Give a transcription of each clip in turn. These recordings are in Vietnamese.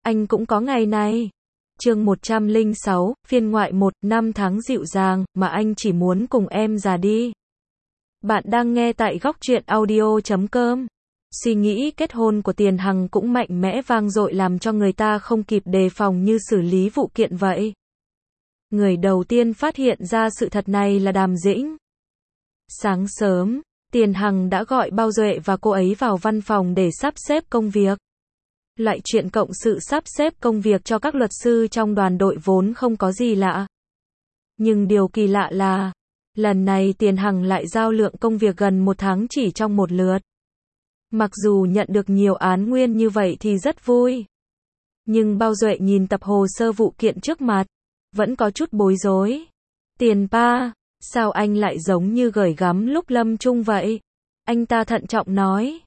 anh cũng có ngày này. Chương 106, phiên ngoại 1, năm tháng dịu dàng, mà anh chỉ muốn cùng em già đi. Bạn đang nghe tại góc truyện audio.com. Suy nghĩ kết hôn của Tiền Hằng cũng mạnh mẽ vang dội làm cho người ta không kịp đề phòng như xử lý vụ kiện vậy. Người đầu tiên phát hiện ra sự thật này là Đàm Dĩnh. Sáng sớm, Tiền Hằng đã gọi Bao Duệ và cô ấy vào văn phòng để sắp xếp công việc. Loại chuyện cộng sự sắp xếp công việc cho các luật sư trong đoàn đội vốn không có gì lạ. Nhưng điều kỳ lạ là, lần này Tiền Hằng lại giao lượng công việc gần 1 tháng chỉ trong một lượt. Mặc dù nhận được nhiều án nguyên như vậy thì rất vui. Nhưng Bao Duệ nhìn tập hồ sơ vụ kiện trước mặt, vẫn có chút bối rối. Tiền pa, sao anh lại giống như gởi gắm lúc lâm chung vậy? Anh ta thận trọng nói.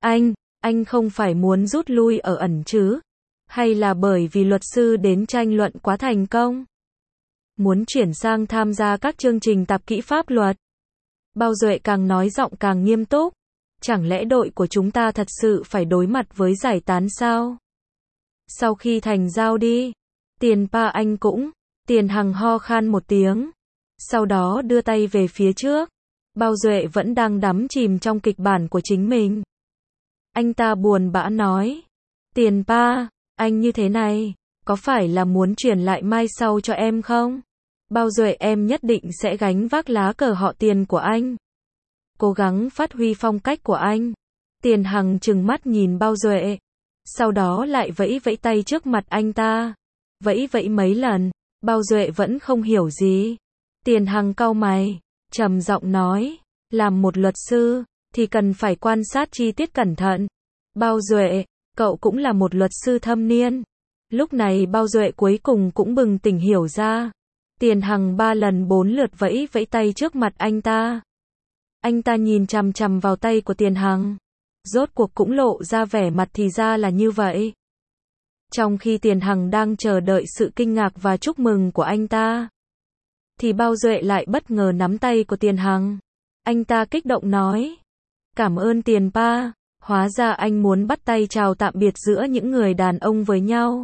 Anh không phải muốn rút lui ở ẩn chứ? Hay là bởi vì luật sư đến tranh luận quá thành công? Muốn chuyển sang tham gia các chương trình tạp kỹ pháp luật? Bao Duệ càng nói giọng càng nghiêm túc. Chẳng lẽ đội của chúng ta thật sự phải đối mặt với giải tán sao? Sau khi thành giao đi, Tiền pa anh cũng. Tiền Hằng ho khan một tiếng. Sau đó đưa tay về phía trước. Bao Duệ vẫn đang đắm chìm trong kịch bản của chính mình. Anh ta buồn bã nói. Tiền pa, anh như thế này, có phải là muốn chuyển lại mai sau cho em không? Bao Duệ em nhất định sẽ gánh vác lá cờ họ Tiền của anh. Cố gắng phát huy phong cách của anh. Tiền Hằng trừng mắt nhìn Bao Duệ. Sau đó lại vẫy vẫy tay trước mặt anh ta. Vẫy vẫy mấy lần, Bao Duệ vẫn không hiểu gì. Tiền Hằng cau mày, trầm giọng nói, làm một luật sư, thì cần phải quan sát chi tiết cẩn thận. Bao Duệ, cậu cũng là một luật sư thâm niên. Lúc này Bao Duệ cuối cùng cũng bừng tỉnh hiểu ra. Tiền Hằng 3 lần 4 lượt vẫy vẫy tay trước mặt anh ta. Anh ta nhìn chằm chằm vào tay của Tiền Hằng. Rốt cuộc cũng lộ ra vẻ mặt thì ra là như vậy. Trong khi Tiền Hằng đang chờ đợi sự kinh ngạc và chúc mừng của anh ta, thì Bao Duệ lại bất ngờ nắm tay của Tiền Hằng. Anh ta kích động nói. Cảm ơn Tiền pa, hóa ra anh muốn bắt tay chào tạm biệt giữa những người đàn ông với nhau.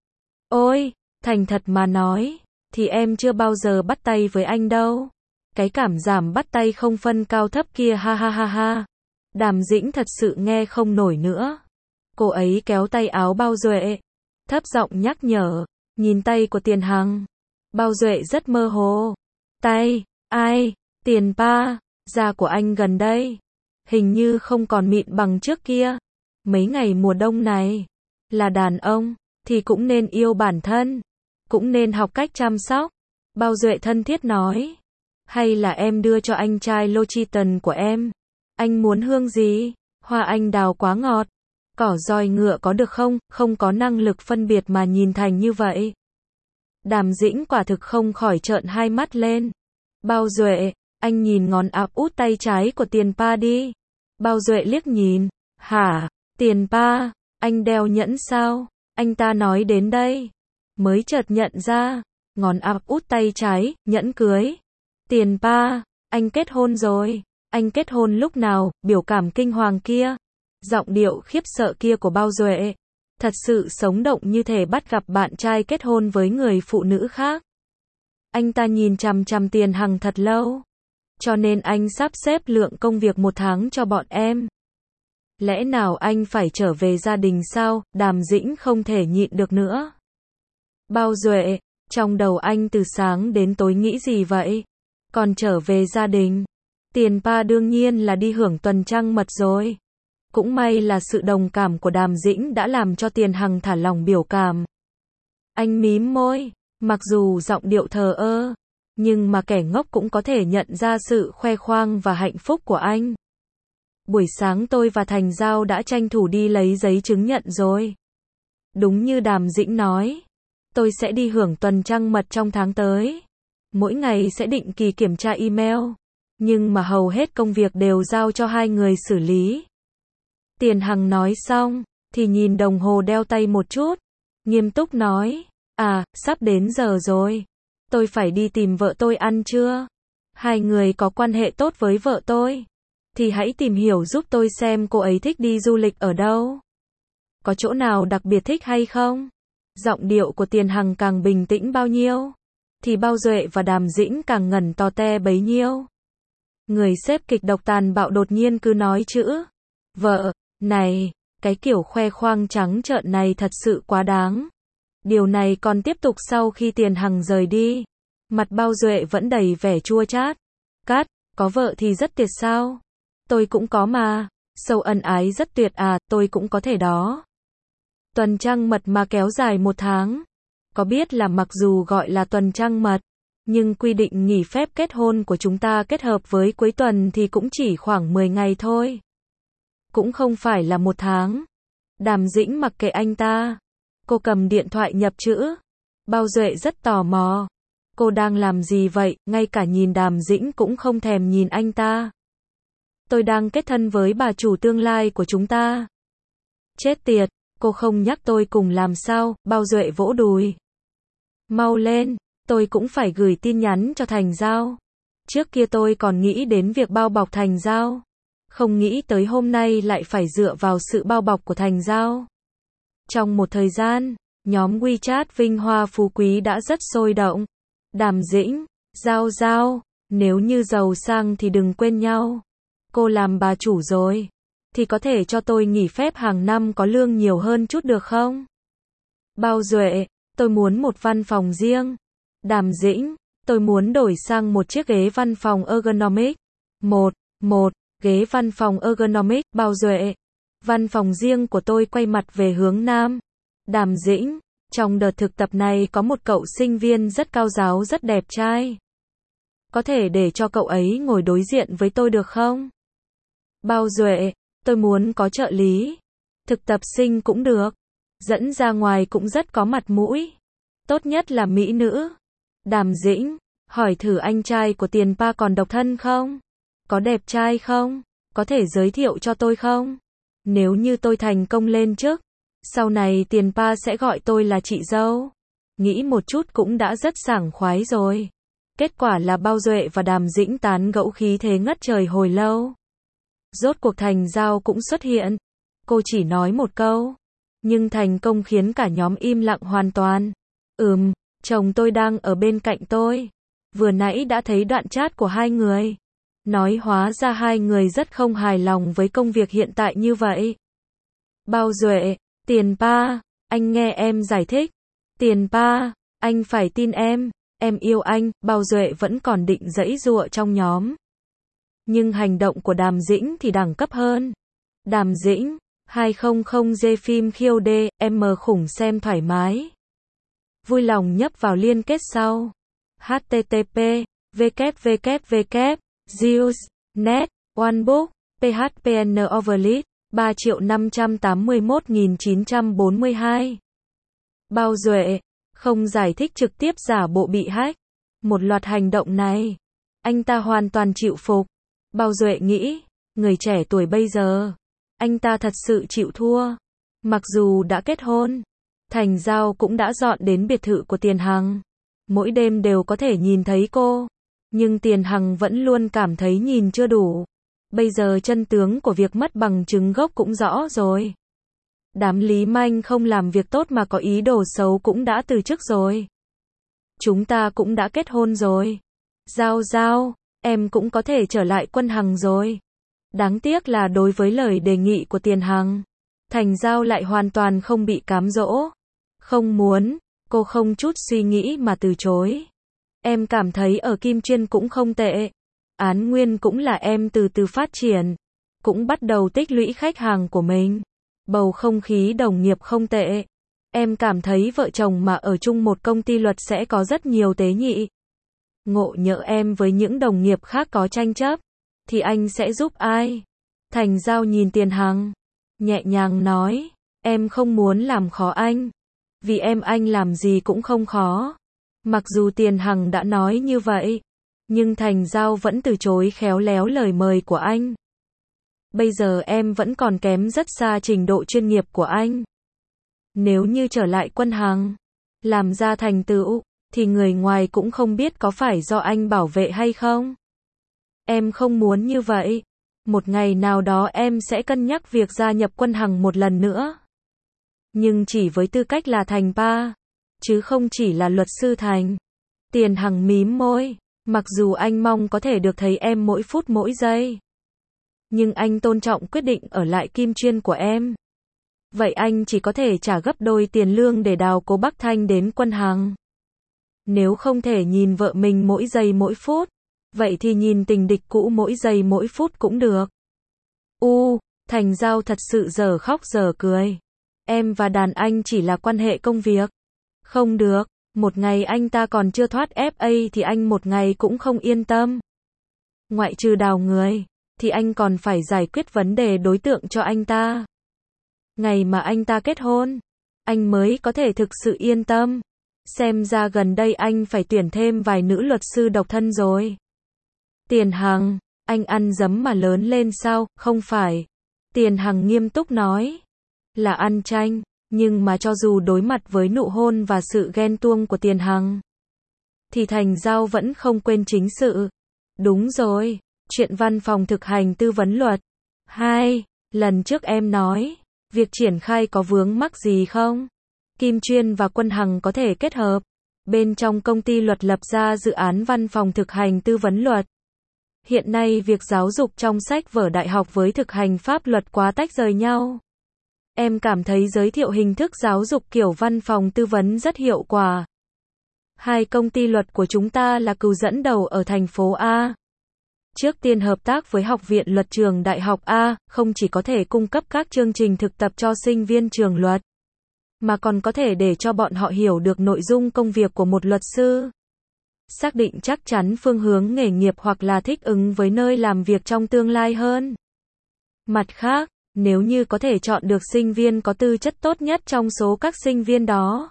Ôi, thành thật mà nói, thì em chưa bao giờ bắt tay với anh đâu. Cái cảm giảm bắt tay không phân cao thấp kia ha ha ha ha. Đàm Dĩnh thật sự nghe không nổi nữa. Cô ấy kéo tay áo Bao Duệ, thấp giọng nhắc nhở, nhìn tay của Tiền Hằng. Bao Duệ rất mơ hồ. Tay, ai, Tiền pa, da của anh gần đây, hình như không còn mịn bằng trước kia. Mấy ngày mùa đông này, là đàn ông, thì cũng nên yêu bản thân, cũng nên học cách chăm sóc. Bao Duệ thân thiết nói. Hay là em đưa cho anh chai L'Occitane của em? Anh muốn hương gì? Hoa anh đào quá ngọt. Cỏ dòi ngựa có được không? Không có năng lực phân biệt mà nhìn thành như vậy. Đàm Dĩnh quả thực không khỏi trợn hai mắt lên. Bao Duệ, anh nhìn ngón áp út tay trái của Tiền pa đi. Bao Duệ liếc nhìn. Hả? Tiền pa, anh đeo nhẫn sao? Anh ta nói đến đây, mới chợt nhận ra, ngón áp út tay trái, nhẫn cưới. Tiền pa, anh kết hôn rồi. Anh kết hôn lúc nào? Biểu cảm kinh hoàng kia, giọng điệu khiếp sợ kia của Bao Duệ, thật sự sống động như thể bắt gặp bạn trai kết hôn với người phụ nữ khác. Anh ta nhìn chằm chằm Tiền Hằng thật lâu. Cho nên anh sắp xếp lượng công việc 1 tháng cho bọn em. Lẽ nào anh phải trở về gia đình sao? Đàm Dĩnh không thể nhịn được nữa. Bao Duệ, trong đầu anh từ sáng đến tối nghĩ gì vậy? Còn trở về gia đình? Tiền pa đương nhiên là đi hưởng tuần trăng mật rồi. Cũng may là sự đồng cảm của Đàm Dĩnh đã làm cho Tiền Hằng thả lỏng biểu cảm. Anh mím môi, mặc dù giọng điệu thờ ơ, nhưng mà kẻ ngốc cũng có thể nhận ra sự khoe khoang và hạnh phúc của anh. Buổi sáng tôi và Thành Giao đã tranh thủ đi lấy giấy chứng nhận rồi. Đúng như Đàm Dĩnh nói, tôi sẽ đi hưởng tuần trăng mật trong tháng tới. Mỗi ngày sẽ định kỳ kiểm tra email, nhưng mà hầu hết công việc đều giao cho 2 người xử lý. Tiền Hằng nói xong, thì nhìn đồng hồ đeo tay một chút, nghiêm túc nói, sắp đến giờ rồi. Tôi phải đi tìm vợ tôi ăn trưa. 2 người có quan hệ tốt với vợ tôi, thì hãy tìm hiểu giúp tôi xem cô ấy thích đi du lịch ở đâu. Có chỗ nào đặc biệt thích hay không? Giọng điệu của Tiền Hằng càng bình tĩnh bao nhiêu, thì Bao Duệ và Đàm Dĩnh càng ngẩn to te bấy nhiêu. Người xếp kịch độc tàn bạo đột nhiên cứ nói chữ vợ, này, cái kiểu khoe khoang trắng trợn này thật sự quá đáng. Điều này còn tiếp tục sau khi Tiền Hằng rời đi. Mặt Bao Duệ vẫn đầy vẻ chua chát. Cát, có vợ thì rất tuyệt sao? Tôi cũng có mà. Sâu ân ái rất tuyệt à, tôi cũng có thể đó. Tuần trăng mật mà kéo dài 1 tháng. Có biết là mặc dù gọi là tuần trăng mật, nhưng quy định nghỉ phép kết hôn của chúng ta kết hợp với cuối tuần thì cũng chỉ khoảng 10 ngày thôi. Cũng không phải là 1 tháng. Đàm Dĩnh mặc kệ anh ta. Cô cầm điện thoại nhập chữ. Bao Duệ rất tò mò. Cô đang làm gì vậy, ngay cả nhìn Đàm Dĩnh cũng không thèm nhìn anh ta. Tôi đang kết thân với bà chủ tương lai của chúng ta. Chết tiệt, cô không nhắc tôi cùng làm sao? Bao Duệ vỗ đùi. Mau lên, tôi cũng phải gửi tin nhắn cho Thành Giao. Trước kia tôi còn nghĩ đến việc bao bọc Thành Giao. Không nghĩ tới hôm nay lại phải dựa vào sự bao bọc của Thành Giao. Trong một thời gian, nhóm WeChat Vinh Hoa Phú Quý đã rất sôi động. Đàm Dĩnh, Giao, nếu như giàu sang thì đừng quên nhau. Cô làm bà chủ rồi, thì có thể cho tôi nghỉ phép hàng năm có lương nhiều hơn chút được không? Bao Duệ, tôi muốn một văn phòng riêng. Đàm Dĩnh, tôi muốn đổi sang một chiếc ghế văn phòng ergonomic. Một ghế văn phòng ergonomic. Bao Duệ, văn phòng riêng của tôi quay mặt về hướng nam. Đàm Dĩnh, trong đợt thực tập này có một cậu sinh viên rất cao ráo rất đẹp trai. Có thể để cho cậu ấy ngồi đối diện với tôi được không? Bao Duệ, tôi muốn có trợ lý. Thực tập sinh cũng được. Dẫn ra ngoài cũng rất có mặt mũi. Tốt nhất là mỹ nữ. Đàm Dĩnh, hỏi thử anh trai của Tiền Pa còn độc thân không? Có đẹp trai không? Có thể giới thiệu cho tôi không? Nếu như tôi thành công lên chức, sau này Tiền Pa sẽ gọi tôi là chị dâu. Nghĩ một chút cũng đã rất sảng khoái rồi. Kết quả là Bao Duệ và Đàm Dĩnh tán gẫu khí thế ngất trời hồi lâu. Rốt cuộc Thành Giao cũng xuất hiện. Cô chỉ nói một câu, nhưng thành công khiến cả nhóm im lặng hoàn toàn. Chồng tôi đang ở bên cạnh tôi. Vừa nãy đã thấy đoạn chat của hai người. Nói hóa ra hai người rất không hài lòng với công việc hiện tại như vậy. Bao Duệ, Tiền Pa, anh nghe em giải thích. Tiền Pa, anh phải tin em yêu anh. Bao Duệ vẫn còn định giãy giụa trong nhóm. Nhưng hành động của Đàm Dĩnh thì đẳng cấp hơn. Đàm Dĩnh, 200G phim khiêu đê, em mờ khủng xem thoải mái. Vui lòng nhấp vào liên kết sau. http www.zeus.net OneBook PHPN Overlead 3.581.942. Bao Duệ, không giải thích trực tiếp giả bộ bị hack. Một loạt hành động này, anh ta hoàn toàn chịu phục. Bao Duệ nghĩ, người trẻ tuổi bây giờ, anh ta thật sự chịu thua. Mặc dù đã kết hôn, Thành Giao cũng đã dọn đến biệt thự của Tiền Hằng. Mỗi đêm đều có thể nhìn thấy cô. Nhưng Tiền Hằng vẫn luôn cảm thấy nhìn chưa đủ. Bây giờ chân tướng của việc mất bằng chứng gốc cũng rõ rồi. Đám Lý Manh không làm việc tốt mà có ý đồ xấu cũng đã từ chức rồi. Chúng ta cũng đã kết hôn rồi. Giao, em cũng có thể trở lại Quân Hằng rồi. Đáng tiếc là đối với lời đề nghị của Tiền Hằng, Thành Giao lại hoàn toàn không bị cám dỗ. Không muốn, cô không chút suy nghĩ mà từ chối. Em cảm thấy ở Kim Chuyên cũng không tệ. Án Nguyên cũng là em từ từ phát triển. Cũng bắt đầu tích lũy khách hàng của mình. Bầu không khí đồng nghiệp không tệ. Em cảm thấy vợ chồng mà ở chung một công ty luật sẽ có rất nhiều tế nhị. Ngộ nhỡ em với những đồng nghiệp khác có tranh chấp, thì anh sẽ giúp ai? Thành Giao nhìn Tiền Hằng, nhẹ nhàng nói, em không muốn làm khó anh. Vì anh làm gì cũng không khó. Mặc dù Tiền Hằng đã nói như vậy, nhưng Thành Giao vẫn từ chối khéo léo lời mời của anh. Bây giờ em vẫn còn kém rất xa trình độ chuyên nghiệp của anh. Nếu như trở lại Quân Hằng, làm ra thành tựu, thì người ngoài cũng không biết có phải do anh bảo vệ hay không. Em không muốn như vậy. Một ngày nào đó em sẽ cân nhắc việc gia nhập Quân Hằng một lần nữa. Nhưng chỉ với tư cách là Thành pa, chứ không chỉ là luật sư Thành. Tiền Hằng mím môi, mặc dù anh mong có thể được thấy em mỗi phút mỗi giây. Nhưng anh tôn trọng quyết định ở lại Kim Chuyên của em. Vậy anh chỉ có thể trả gấp đôi tiền lương để đào cố Bắc Thanh đến Quân Hằng. Nếu không thể nhìn vợ mình mỗi giây mỗi phút, vậy thì nhìn tình địch cũ mỗi giây mỗi phút cũng được. Thành Giao thật sự giờ khóc giờ cười. Em và đàn anh chỉ là quan hệ công việc. Không được, một ngày anh ta còn chưa thoát FA thì anh một ngày cũng không yên tâm. Ngoại trừ đào người, thì anh còn phải giải quyết vấn đề đối tượng cho anh ta. Ngày mà anh ta kết hôn, anh mới có thể thực sự yên tâm. Xem ra gần đây anh phải tuyển thêm vài nữ luật sư độc thân rồi. Tiền Hằng, anh ăn dấm mà lớn lên sao? Không phải. Tiền Hằng nghiêm túc nói. Là ăn chanh, nhưng mà cho dù đối mặt với nụ hôn và sự ghen tuông của Tiền Hằng, thì Thành Giao vẫn không quên chính sự. Đúng rồi, chuyện văn phòng thực hành tư vấn luật. 2. Lần trước em nói, việc triển khai có vướng mắc gì không? Kim Chuyên và Quân Hằng có thể kết hợp. Bên trong công ty luật lập ra dự án văn phòng thực hành tư vấn luật. Hiện nay việc giáo dục trong sách vở đại học với thực hành pháp luật quá tách rời nhau. Em cảm thấy giới thiệu hình thức giáo dục kiểu văn phòng tư vấn rất hiệu quả. 2 công ty luật của chúng ta là cừu dẫn đầu ở thành phố A. Trước tiên hợp tác với Học viện Luật trường Đại học A, không chỉ có thể cung cấp các chương trình thực tập cho sinh viên trường luật, mà còn có thể để cho bọn họ hiểu được nội dung công việc của một luật sư. Xác định chắc chắn phương hướng nghề nghiệp hoặc là thích ứng với nơi làm việc trong tương lai hơn. Mặt khác, nếu như có thể chọn được sinh viên có tư chất tốt nhất trong số các sinh viên đó,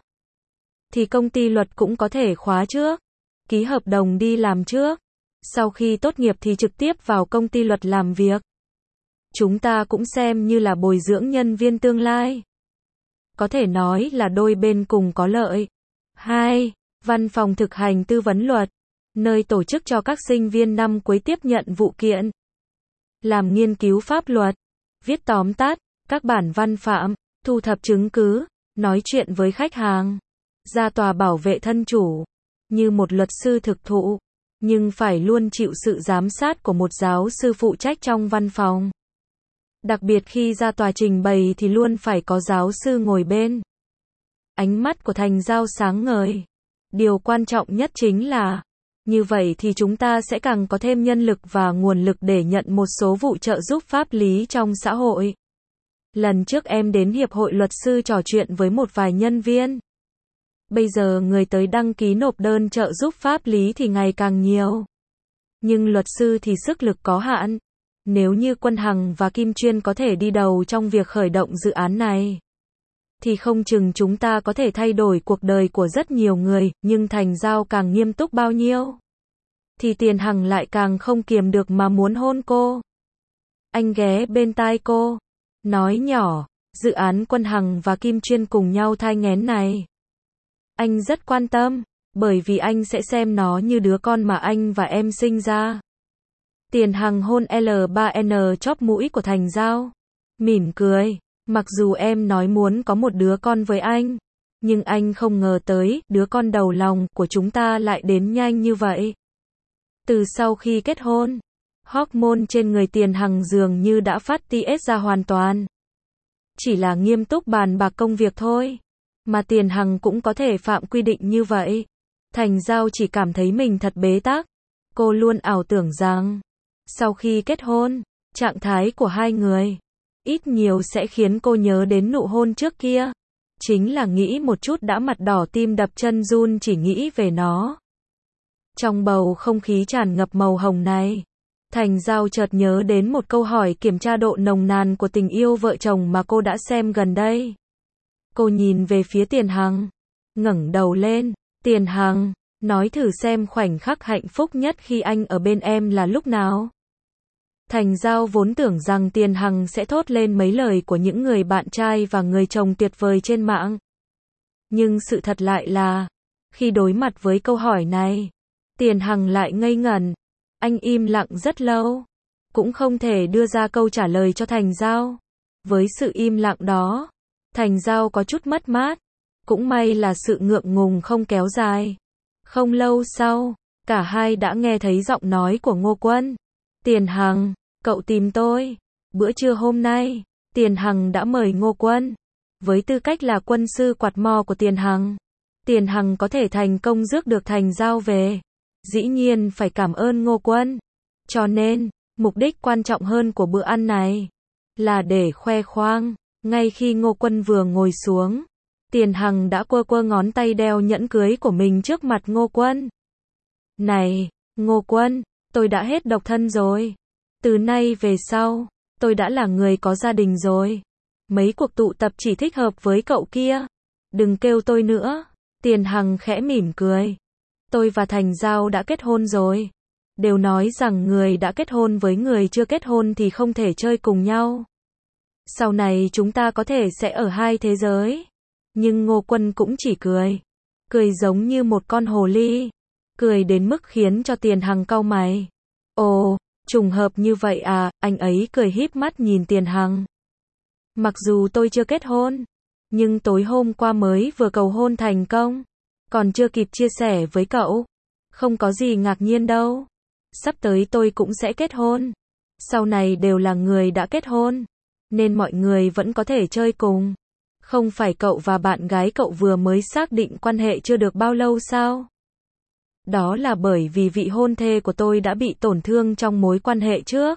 thì công ty luật cũng có thể khóa trước, ký hợp đồng đi làm trước. Sau khi tốt nghiệp thì trực tiếp vào công ty luật làm việc. Chúng ta cũng xem như là bồi dưỡng nhân viên tương lai. Có thể nói là đôi bên cùng có lợi. 2. Văn phòng thực hành tư vấn luật, nơi tổ chức cho các sinh viên năm cuối tiếp nhận vụ kiện, làm nghiên cứu pháp luật, viết tóm tắt các bản văn phạm, thu thập chứng cứ, nói chuyện với khách hàng, ra tòa bảo vệ thân chủ, như một luật sư thực thụ, nhưng phải luôn chịu sự giám sát của một giáo sư phụ trách trong văn phòng. Đặc biệt khi ra tòa trình bày thì luôn phải có giáo sư ngồi bên. Ánh mắt của Thành Giao sáng ngời. Điều quan trọng nhất chính là, như vậy thì chúng ta sẽ càng có thêm nhân lực và nguồn lực để nhận một số vụ trợ giúp pháp lý trong xã hội. Lần trước em đến Hiệp hội Luật sư trò chuyện với một vài nhân viên. Bây giờ người tới đăng ký nộp đơn trợ giúp pháp lý thì ngày càng nhiều. Nhưng luật sư thì sức lực có hạn. Nếu như Quân Hằng và Kim Chuyên có thể đi đầu trong việc khởi động dự án này, thì không chừng chúng ta có thể thay đổi cuộc đời của rất nhiều người, nhưng Thành Giao càng nghiêm túc bao nhiêu, thì Tiền Hằng lại càng không kiềm được mà muốn hôn cô. Anh ghé bên tai cô, nói nhỏ, dự án Quân Hằng và Kim Chuyên cùng nhau thai nghén này, anh rất quan tâm, bởi vì anh sẽ xem nó như đứa con mà anh và em sinh ra. Tiền Hằng hôn L3N chóp mũi của Thành Giao, mỉm cười, mặc dù em nói muốn có một đứa con với anh, nhưng anh không ngờ tới, đứa con đầu lòng của chúng ta lại đến nhanh như vậy. Từ sau khi kết hôn, hormone trên người Tiền Hằng dường như đã phát tiết ra hoàn toàn. Chỉ là nghiêm túc bàn bạc công việc thôi, mà Tiền Hằng cũng có thể phạm quy định như vậy. Thành Giao chỉ cảm thấy mình thật bế tắc. Cô luôn ảo tưởng rằng, sau khi kết hôn, trạng thái của hai người, ít nhiều sẽ khiến cô nhớ đến nụ hôn trước kia. Chính là nghĩ một chút đã mặt đỏ tim đập chân run chỉ nghĩ về nó. Trong bầu không khí tràn ngập màu hồng này, Thành Giao chợt nhớ đến một câu hỏi kiểm tra độ nồng nàn của tình yêu vợ chồng mà cô đã xem gần đây. Cô nhìn về phía Tiền Hằng, ngẩng đầu lên, Tiền Hằng, nói thử xem khoảnh khắc hạnh phúc nhất khi anh ở bên em là lúc nào. Thành Giao vốn tưởng rằng Tiền Hằng sẽ thốt lên mấy lời của những người bạn trai và người chồng tuyệt vời trên mạng. Nhưng sự thật lại là, khi đối mặt với câu hỏi này, Tiền Hằng lại ngây ngẩn. Anh im lặng rất lâu, cũng không thể đưa ra câu trả lời cho Thành Giao. Với sự im lặng đó, Thành Giao có chút mất mát. Cũng may là sự ngượng ngùng không kéo dài. Không lâu sau, cả hai đã nghe thấy giọng nói của Ngô Quân. Tiền Hằng, cậu tìm tôi. Bữa trưa hôm nay, Tiền Hằng đã mời Ngô Quân. Với tư cách là quân sư quạt mo của Tiền Hằng có thể thành công rước được Thành Giao về. Dĩ nhiên phải cảm ơn Ngô Quân. Cho nên, mục đích quan trọng hơn của bữa ăn này là để khoe khoang. Ngay khi Ngô Quân vừa ngồi xuống, Tiền Hằng đã quơ quơ ngón tay đeo nhẫn cưới của mình trước mặt Ngô Quân. Này, Ngô Quân, tôi đã hết độc thân rồi. Từ nay về sau, tôi đã là người có gia đình rồi. Mấy cuộc tụ tập chỉ thích hợp với cậu kia. Đừng kêu tôi nữa. Tiền Hằng khẽ mỉm cười. Tôi và Thành Giao đã kết hôn rồi. Đều nói rằng người đã kết hôn với người chưa kết hôn thì không thể chơi cùng nhau. Sau này chúng ta có thể sẽ ở hai thế giới. Nhưng Ngô Quân cũng chỉ cười. Cười giống như một con hồ ly. Cười đến mức khiến cho Tiền Hằng cau mày. Ồ, trùng hợp như vậy à, anh ấy cười híp mắt nhìn Tiền Hằng. Mặc dù tôi chưa kết hôn, nhưng tối hôm qua mới vừa cầu hôn thành công. Còn chưa kịp chia sẻ với cậu. Không có gì ngạc nhiên đâu. Sắp tới tôi cũng sẽ kết hôn. Sau này đều là người đã kết hôn. Nên mọi người vẫn có thể chơi cùng. Không phải cậu và bạn gái cậu vừa mới xác định quan hệ chưa được bao lâu sao? Đó là bởi vì vị hôn thê của tôi đã bị tổn thương trong mối quan hệ trước.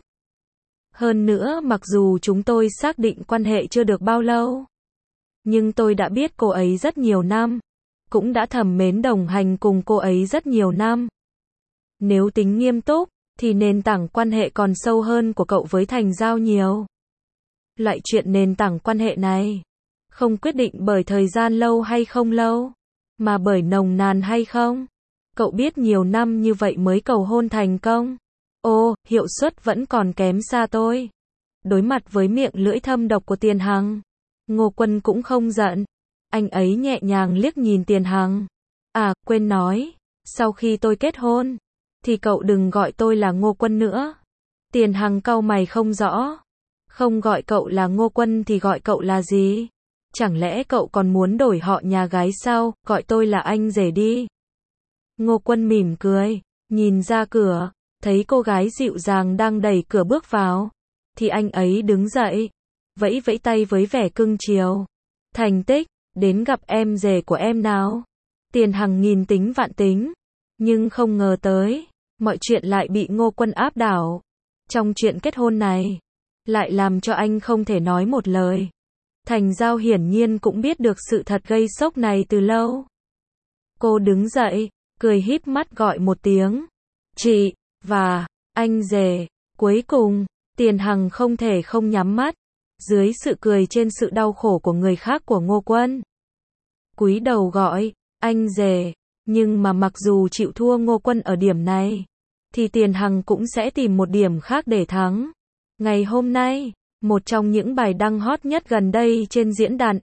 Hơn nữa mặc dù chúng tôi xác định quan hệ chưa được bao lâu, nhưng tôi đã biết cô ấy rất nhiều năm. Cũng đã thầm mến đồng hành cùng cô ấy rất nhiều năm. Nếu tính nghiêm túc, thì nền tảng quan hệ còn sâu hơn của cậu với Thành Giao nhiều. Loại chuyện nền tảng quan hệ này, không quyết định bởi thời gian lâu hay không lâu, mà bởi nồng nàn hay không. Cậu biết nhiều năm như vậy mới cầu hôn thành công. Ô, hiệu suất vẫn còn kém xa tôi. Đối mặt với miệng lưỡi thâm độc của Tiền Hằng, Ngô Quân cũng không giận. Anh ấy nhẹ nhàng liếc nhìn Tiền Hằng. À, quên nói, sau khi tôi kết hôn, thì cậu đừng gọi tôi là Ngô Quân nữa. Tiền Hằng cau mày không rõ. Không gọi cậu là Ngô Quân thì gọi cậu là gì? Chẳng lẽ cậu còn muốn đổi họ nhà gái sao? Gọi tôi là anh rể đi. Ngô Quân mỉm cười, nhìn ra cửa, thấy cô gái dịu dàng đang đẩy cửa bước vào, thì anh ấy đứng dậy, vẫy vẫy tay với vẻ cưng chiều. Thành Tích, đến gặp em rể của em nào. Tiền Hằng nghìn tính vạn tính, nhưng không ngờ tới, mọi chuyện lại bị Ngô Quân áp đảo. Trong chuyện kết hôn này, lại làm cho anh không thể nói một lời. Thành Giao hiển nhiên cũng biết được sự thật gây sốc này từ lâu. Cô đứng dậy, cười híp mắt gọi một tiếng. Chị, và, anh rể. Cuối cùng, Tiền Hằng không thể không nhắm mắt. Dưới sự cười trên sự đau khổ của người khác của Ngô Quân. Cúi đầu gọi, anh rể. Nhưng mà mặc dù chịu thua Ngô Quân ở điểm này, thì Tiền Hằng cũng sẽ tìm một điểm khác để thắng. Ngày hôm nay, một trong những bài đăng hot nhất gần đây trên diễn đàn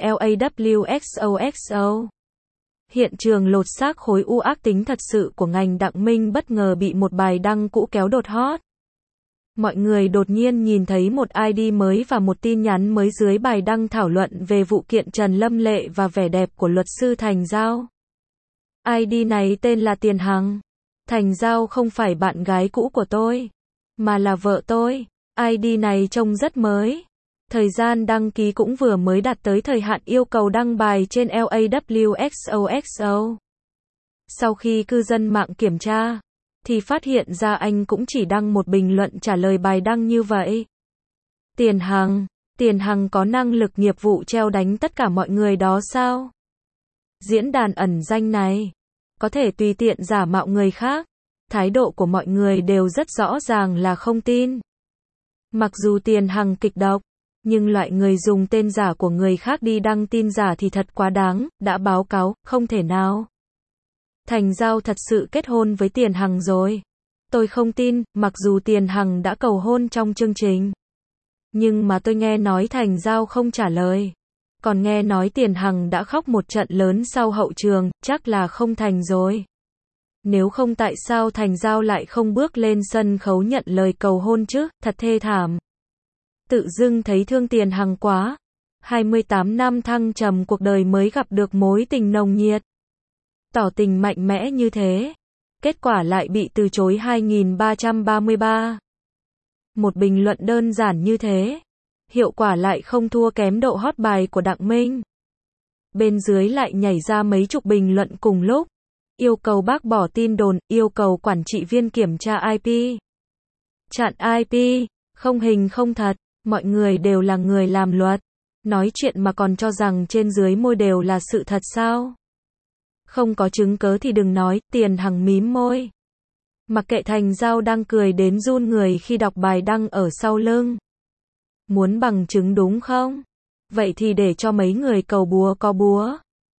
LAWXOXO. Hiện trường lột xác khối u ác tính thật sự của ngành Đặng Minh bất ngờ bị một bài đăng cũ kéo đột hot. Mọi người đột nhiên nhìn thấy một ID mới và một tin nhắn mới dưới bài đăng thảo luận về vụ kiện Trần Lâm Lệ và vẻ đẹp của luật sư Thành Giao. ID này tên là Tiền Hằng. Thành Giao không phải bạn gái cũ của tôi, mà là vợ tôi. ID này trông rất mới. Thời gian đăng ký cũng vừa mới đạt tới thời hạn yêu cầu đăng bài trên LAWXOXO. Sau khi cư dân mạng kiểm tra, thì phát hiện ra anh cũng chỉ đăng một bình luận trả lời bài đăng như vậy. Tiền Hằng có năng lực nghiệp vụ treo đánh tất cả mọi người đó sao? Diễn đàn ẩn danh này, có thể tùy tiện giả mạo người khác. Thái độ của mọi người đều rất rõ ràng là không tin. Mặc dù Tiền Hằng kịch độc, nhưng loại người dùng tên giả của người khác đi đăng tin giả thì thật quá đáng, đã báo cáo, không thể nào. Thành Giao thật sự kết hôn với Tiền Hằng rồi. Tôi không tin, mặc dù Tiền Hằng đã cầu hôn trong chương trình. Nhưng mà tôi nghe nói Thành Giao không trả lời. Còn nghe nói Tiền Hằng đã khóc một trận lớn sau hậu trường, chắc là không thành rồi. Nếu không tại sao Thành Giao lại không bước lên sân khấu nhận lời cầu hôn chứ, thật thê thảm. Tự dưng thấy thương Tiền Hằng quá. 28 năm thăng trầm cuộc đời mới gặp được mối tình nồng nhiệt. Tỏ tình mạnh mẽ như thế. Kết quả lại bị từ chối 2333. Một bình luận đơn giản như thế. Hiệu quả lại không thua kém độ hot bài của Đặng Minh. Bên dưới lại nhảy ra mấy chục bình luận cùng lúc. Yêu cầu bác bỏ tin đồn, yêu cầu quản trị viên kiểm tra IP. Chặn IP, không hình không thật, mọi người đều là người làm luật. Nói chuyện mà còn cho rằng trên dưới môi đều là sự thật sao? Không có chứng cớ thì đừng nói, Tiền Hằng mím môi. Mặc kệ Thành Giao đang cười đến run người khi đọc bài đăng ở sau lưng. Muốn bằng chứng đúng không? Vậy thì để cho mấy người cầu búa có búa.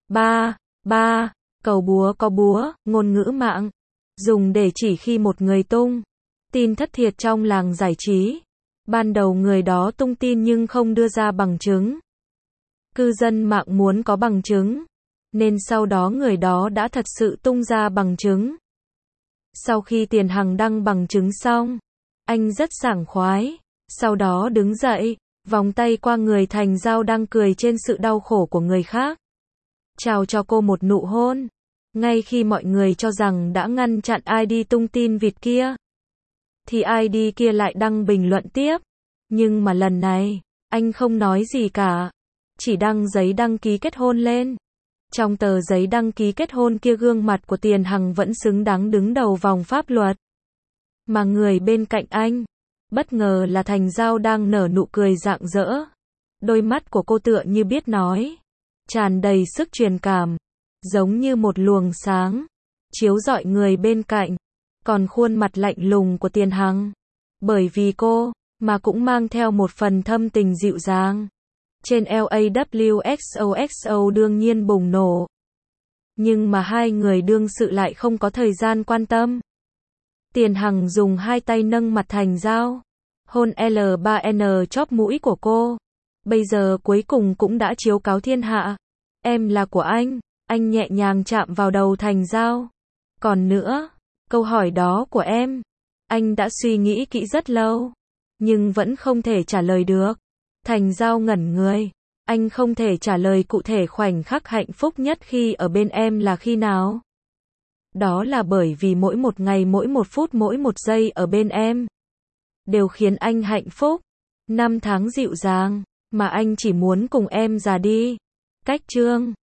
Cầu búa có búa, ngôn ngữ mạng. Dùng để chỉ khi một người tung tin thất thiệt trong làng giải trí. Ban đầu người đó tung tin nhưng không đưa ra bằng chứng. Cư dân mạng muốn có bằng chứng. Nên sau đó người đó đã thật sự tung ra bằng chứng. Sau khi Tiền Hằng đăng bằng chứng xong, anh rất sảng khoái. Sau đó đứng dậy, vòng tay qua người Thành Giao đang cười trên sự đau khổ của người khác. Chào cho cô một nụ hôn. Ngay khi mọi người cho rằng đã ngăn chặn ID tung tin vịt kia, thì ID kia lại đăng bình luận tiếp. Nhưng mà lần này, anh không nói gì cả. Chỉ đăng giấy đăng ký kết hôn lên. Trong tờ giấy đăng ký kết hôn kia gương mặt của Tiền Hằng vẫn xứng đáng đứng đầu vòng pháp luật. Mà người bên cạnh anh, bất ngờ là Thành Giao đang nở nụ cười rạng rỡ. Đôi mắt của cô tựa như biết nói. Tràn đầy sức truyền cảm. Giống như một luồng sáng. Chiếu rọi người bên cạnh. Còn khuôn mặt lạnh lùng của Tiền Hằng. Bởi vì cô, mà cũng mang theo một phần thâm tình dịu dàng. Trên LAWXOXO đương nhiên bùng nổ. Nhưng mà hai người đương sự lại không có thời gian quan tâm. Tiền Hằng dùng hai tay nâng mặt Thành Giao. Hôn L3N chóp mũi của cô. Bây giờ cuối cùng cũng đã chiếu cáo thiên hạ. Em là của anh nhẹ nhàng chạm vào đầu Thành Giao. Còn nữa, câu hỏi đó của em, anh đã suy nghĩ kỹ rất lâu. Nhưng vẫn không thể trả lời được. Thành Giao ngẩn người. Anh không thể trả lời cụ thể khoảnh khắc hạnh phúc nhất khi ở bên em là khi nào. Đó là bởi vì mỗi một ngày, mỗi một phút, mỗi một giây ở bên em đều khiến anh hạnh phúc. Năm tháng dịu dàng, mà anh chỉ muốn cùng em già đi. Cách chương